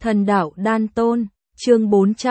Thần đạo đan tôn, chương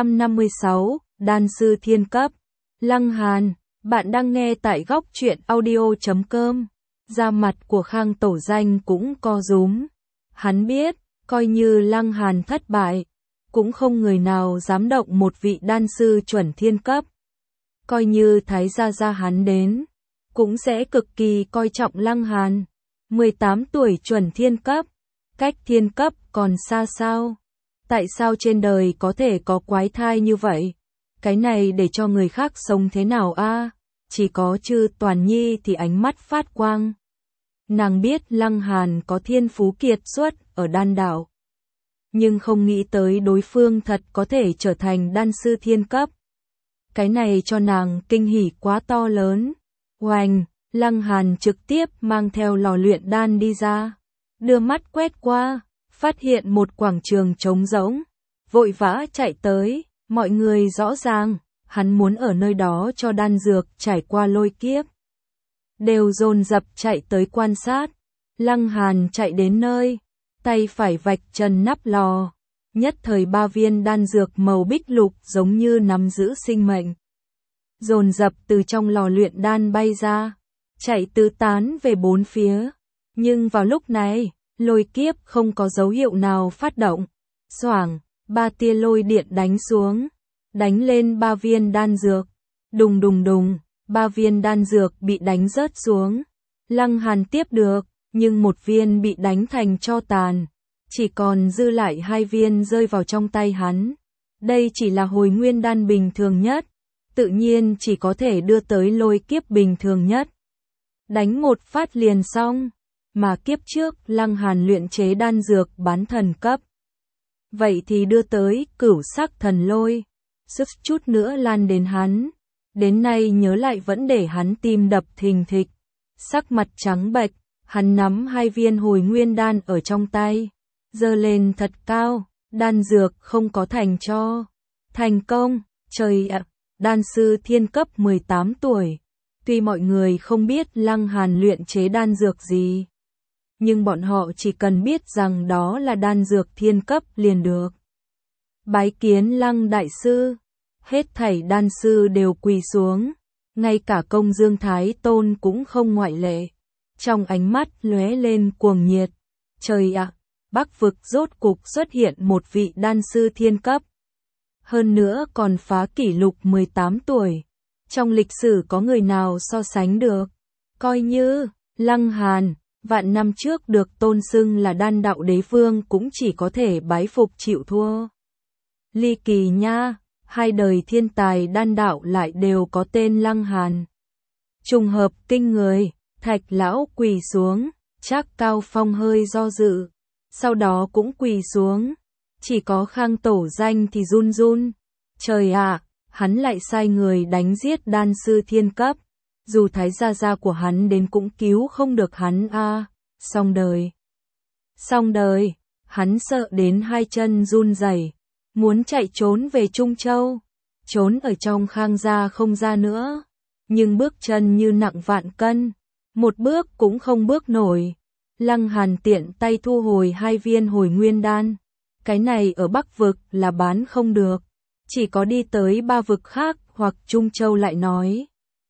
456, đan sư thiên cấp. Lăng Hàn, bạn đang nghe tại góc truyện audio.com. Da mặt của Khang Tổ Danh cũng co rúm. Hắn biết, coi như Lăng Hàn thất bại, cũng không người nào dám động một vị đan sư chuẩn thiên cấp. Coi như Thái gia hắn đến, cũng sẽ cực kỳ coi trọng Lăng Hàn. 18 tuổi chuẩn thiên cấp, cách thiên cấp còn xa sao? Tại sao trên đời có thể có quái thai như vậy? Cái này để cho người khác sống thế nào a? Chỉ có Chư Toàn Nhi thì ánh mắt phát quang. Nàng biết Lăng Hàn có thiên phú kiệt xuất ở đan đạo, nhưng không nghĩ tới đối phương thật có thể trở thành đan sư thiên cấp. Cái này cho nàng kinh hỉ quá to lớn. Oanh, Lăng Hàn trực tiếp mang theo lò luyện đan đi ra, đưa mắt quét qua, phát hiện một quảng trường trống rỗng, vội vã chạy tới. Mọi người rõ ràng, hắn muốn ở nơi đó cho đan dược trải qua lôi kiếp, đều dồn dập chạy tới quan sát. Lăng Hàn chạy đến nơi, tay phải vạch trần nắp lò, nhất thời 3 viên đan dược màu bích lục giống như nắm giữ sinh mệnh, dồn dập từ trong lò luyện đan bay ra, chạy tứ tán về bốn phía. Nhưng vào lúc này, lôi kiếp không có dấu hiệu nào phát động. Xoảng, 3 tia lôi điện đánh xuống, đánh lên 3 viên đan dược. Đùng đùng đùng, 3 viên đan dược bị đánh rớt xuống. Lăng Hàn tiếp được, nhưng 1 viên bị đánh thành tro tàn, chỉ còn dư lại 2 viên rơi vào trong tay hắn. Đây chỉ là hồi nguyên đan bình thường nhất, tự nhiên chỉ có thể đưa tới lôi kiếp bình thường nhất. Đánh một phát liền xong, mà kiếp trước Lăng Hàn luyện chế đan dược bán thần cấp. Vậy thì đưa tới cửu sắc thần lôi, sức chút nữa lan đến hắn. Đến nay nhớ lại vẫn để hắn tim đập thình thịch, sắc mặt trắng bệch. Hắn nắm 2 viên hồi nguyên đan ở trong tay, giơ lên thật cao, đan dược không có thành cho. Thành công, trời ạ, đan sư thiên cấp 18 tuổi. Tuy mọi người không biết Lăng Hàn luyện chế đan dược gì, nhưng bọn họ chỉ cần biết rằng đó là đan dược thiên cấp liền được. Bái kiến Lăng đại sư, hết thảy đan sư đều quỳ xuống, ngay cả Công Dương Thái Tôn cũng không ngoại lệ. Trong ánh mắt lóe lên cuồng nhiệt. Trời ạ, Bắc vực rốt cục xuất hiện một vị đan sư thiên cấp. Hơn nữa còn phá kỷ lục 18 tuổi. Trong lịch sử có người nào so sánh được? Coi như Lăng Hàn, vạn năm trước được tôn xưng là đan đạo đế vương cũng chỉ có thể bái phục chịu thua. Ly kỳ nha, 2 đời thiên tài đan đạo lại đều có tên Lăng Hàn. Trùng hợp kinh người. Thạch lão quỳ xuống, Trác Cao Phong hơi do dự, sau đó cũng quỳ xuống. Chỉ có Khang Tổ Danh thì run run. Trời ạ, hắn lại sai người đánh giết đan sư thiên cấp. Dù Thái gia của hắn đến cũng cứu không được hắn a. Xong đời. Xong đời, hắn sợ đến 2 chân run rẩy, muốn chạy trốn về Trung Châu, trốn ở trong Khang gia không ra nữa. Nhưng bước chân như nặng vạn cân, một bước cũng không bước nổi. Lăng Hàn tiện tay thu hồi 2 viên hồi nguyên đan. Cái này ở Bắc vực là bán không được, chỉ có đi tới 3 vực khác hoặc Trung Châu lại nói.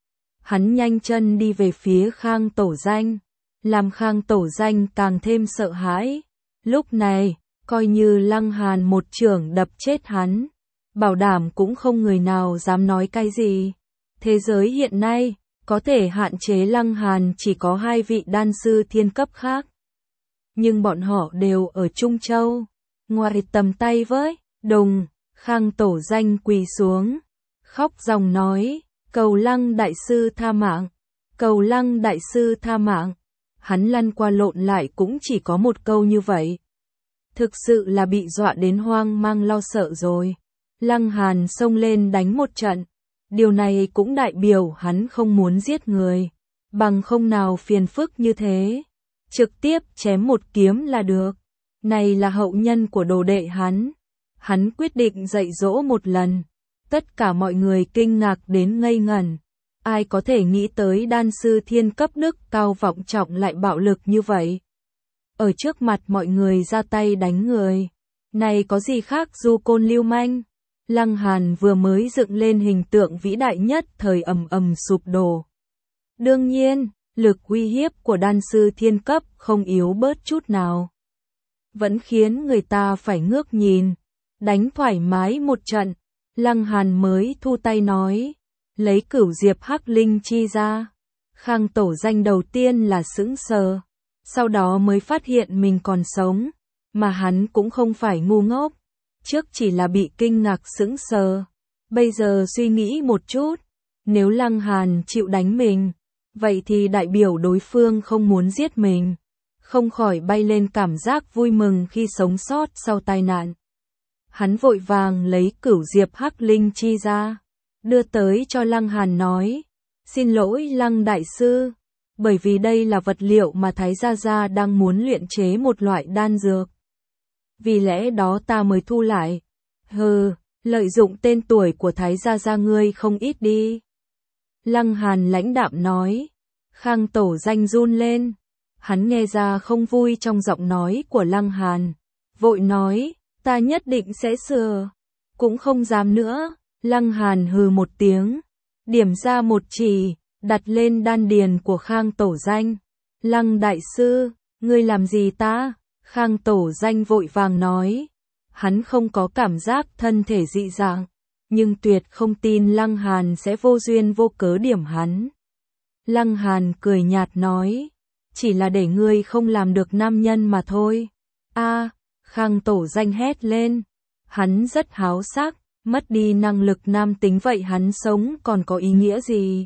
Hắn nhanh chân đi về phía Khang Tổ Danh, làm Khang Tổ Danh càng thêm sợ hãi. Lúc này, coi như Lăng Hàn một chưởng đập chết hắn, bảo đảm cũng không người nào dám nói cái gì. Thế giới hiện nay, có thể hạn chế Lăng Hàn chỉ có 2 vị đan sư thiên cấp khác. Nhưng bọn họ đều ở Trung Châu, ngoài tầm tay với. Đùng, Khang Tổ Danh quỳ xuống, khóc ròng nói, cầu Lăng đại sư tha mạng, cầu Lăng đại sư tha mạng. Hắn lăn qua lộn lại cũng chỉ có một câu như vậy. Thực sự là bị dọa đến hoang mang lo sợ rồi. Lăng Hàn xông lên đánh một trận. Điều này cũng đại biểu hắn không muốn giết người, bằng không nào phiền phức như thế. Trực tiếp chém một kiếm là được. Này là hậu nhân của đồ đệ hắn. Hắn quyết định dạy dỗ một lần. Tất cả mọi người kinh ngạc đến ngây ngẩn. Ai có thể nghĩ tới đan sư thiên cấp đức cao vọng trọng lại bạo lực như vậy. Ở trước mặt mọi người ra tay đánh người. Này có gì khác du côn lưu manh? Lăng Hàn vừa mới dựng lên hình tượng vĩ đại nhất thời ầm ầm sụp đổ. Đương nhiên, lực uy hiếp của đan sư thiên cấp không yếu bớt chút nào. Vẫn khiến người ta phải ngước nhìn, đánh thoải mái một trận. Lăng Hàn mới thu tay nói, lấy Cửu Diệp Hắc Linh Chi ra. Khang Tổ Danh đầu tiên là sững sờ, sau đó mới phát hiện mình còn sống, mà hắn cũng không phải ngu ngốc, trước chỉ là bị kinh ngạc sững sờ, bây giờ suy nghĩ một chút, nếu Lăng Hàn chịu đánh mình, vậy thì đại biểu đối phương không muốn giết mình, không khỏi bay lên cảm giác vui mừng khi sống sót sau tai nạn. Hắn vội vàng lấy Cửu Diệp Hắc Linh Chi ra, đưa tới cho Lăng Hàn nói, xin lỗi Lăng Đại Sư, bởi vì đây là vật liệu mà Thái Gia Gia đang muốn luyện chế một loại đan dược. Vì lẽ đó ta mới thu lại. Hừ, lợi dụng tên tuổi của Thái Gia Gia ngươi không ít đi. Lăng Hàn lãnh đạm nói. Khang Tổ Danh run lên. Hắn nghe ra không vui trong giọng nói của Lăng Hàn. Vội nói, ta nhất định sẽ sửa. Cũng không dám nữa. Lăng Hàn hừ một tiếng. Điểm ra một chỉ, đặt lên đan điền của Khang Tổ Danh. Lăng Đại Sư, ngươi làm gì ta? Khang Tổ Danh vội vàng nói. Hắn không có cảm giác thân thể dị dạng, nhưng tuyệt không tin Lăng Hàn sẽ vô duyên vô cớ điểm hắn. Lăng Hàn cười nhạt nói, chỉ là để ngươi không làm được nam nhân mà thôi. A, Khang Tổ Danh hét lên. Hắn rất háo sắc, mất đi năng lực nam tính vậy hắn sống còn có ý nghĩa gì?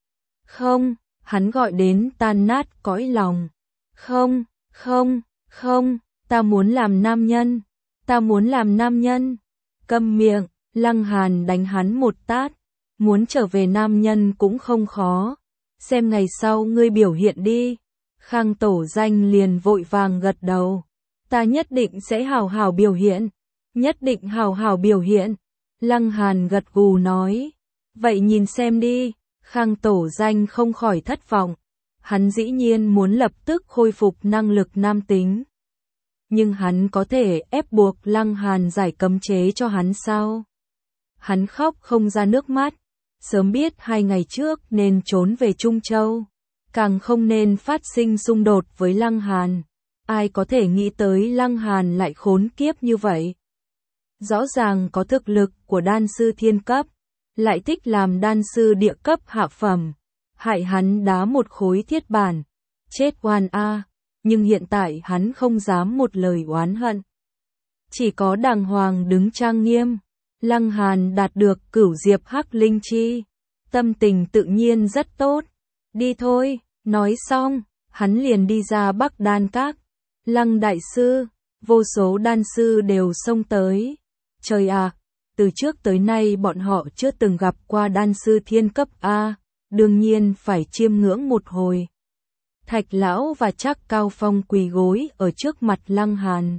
Không, hắn gọi đến tan nát cõi lòng. Không, không, không, ta muốn làm nam nhân. Ta muốn làm nam nhân. Câm miệng, Lăng Hàn đánh hắn một tát. Muốn trở về nam nhân cũng không khó. Xem ngày sau ngươi biểu hiện đi. Khang Tổ Danh liền vội vàng gật đầu. Ta nhất định sẽ hào hào biểu hiện. Nhất định hào hào biểu hiện. Lăng Hàn gật gù nói. Vậy nhìn xem đi. Khang Tổ Danh không khỏi thất vọng. Hắn dĩ nhiên muốn lập tức khôi phục năng lực nam tính. Nhưng hắn có thể ép buộc Lăng Hàn giải cấm chế cho hắn sao? Hắn khóc không ra nước mắt. Sớm biết 2 ngày trước nên trốn về Trung Châu. Càng không nên phát sinh xung đột với Lăng Hàn. Ai có thể nghĩ tới Lăng Hàn lại khốn kiếp như vậy? Rõ ràng có thực lực của đan sư thiên cấp, lại thích làm đan sư địa cấp hạ phẩm. Hại hắn đá một khối thiết bản. Chết oan a. Nhưng hiện tại hắn không dám một lời oán hận. Chỉ có đàng hoàng đứng trang nghiêm. Lăng Hàn đạt được Cửu Diệp Hắc Linh Chi. Tâm tình tự nhiên rất tốt. Đi thôi, nói xong, hắn liền đi ra Bắc Đan Các. Lăng Đại Sư, vô số đan sư đều xông tới. Trời à, từ trước tới nay bọn họ chưa từng gặp qua đan sư thiên cấp A, đương nhiên phải chiêm ngưỡng một hồi. Thạch Lão và Trác Cao Phong quỳ gối ở trước mặt Lăng Hàn.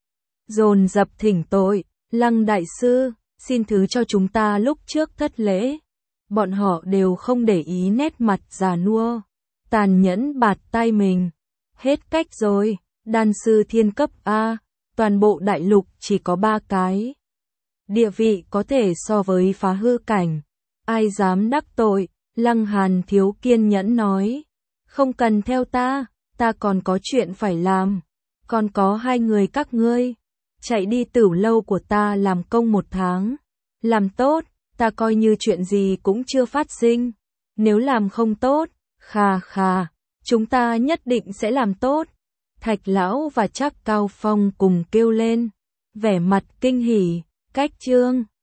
Dồn dập thỉnh tội, Lăng Đại Sư, xin thứ cho chúng ta lúc trước thất lễ. Bọn họ đều không để ý nét mặt già nua, tàn nhẫn bạt tai mình. Hết cách rồi, đan sư thiên cấp A, toàn bộ đại lục chỉ có 3 cái. Địa vị có thể so với phá hư cảnh. Ai dám đắc tội? Lăng Hàn thiếu kiên nhẫn nói. Không cần theo ta còn có chuyện phải làm. Còn có 2 người các ngươi. Chạy đi Tửu lâu của ta làm công 1 tháng. Làm tốt, ta coi như chuyện gì cũng chưa phát sinh. Nếu làm không tốt, khà khà, chúng ta nhất định sẽ làm tốt. Thạch Lão và Trác Cao Phong cùng kêu lên, vẻ mặt kinh hỉ. Cách chương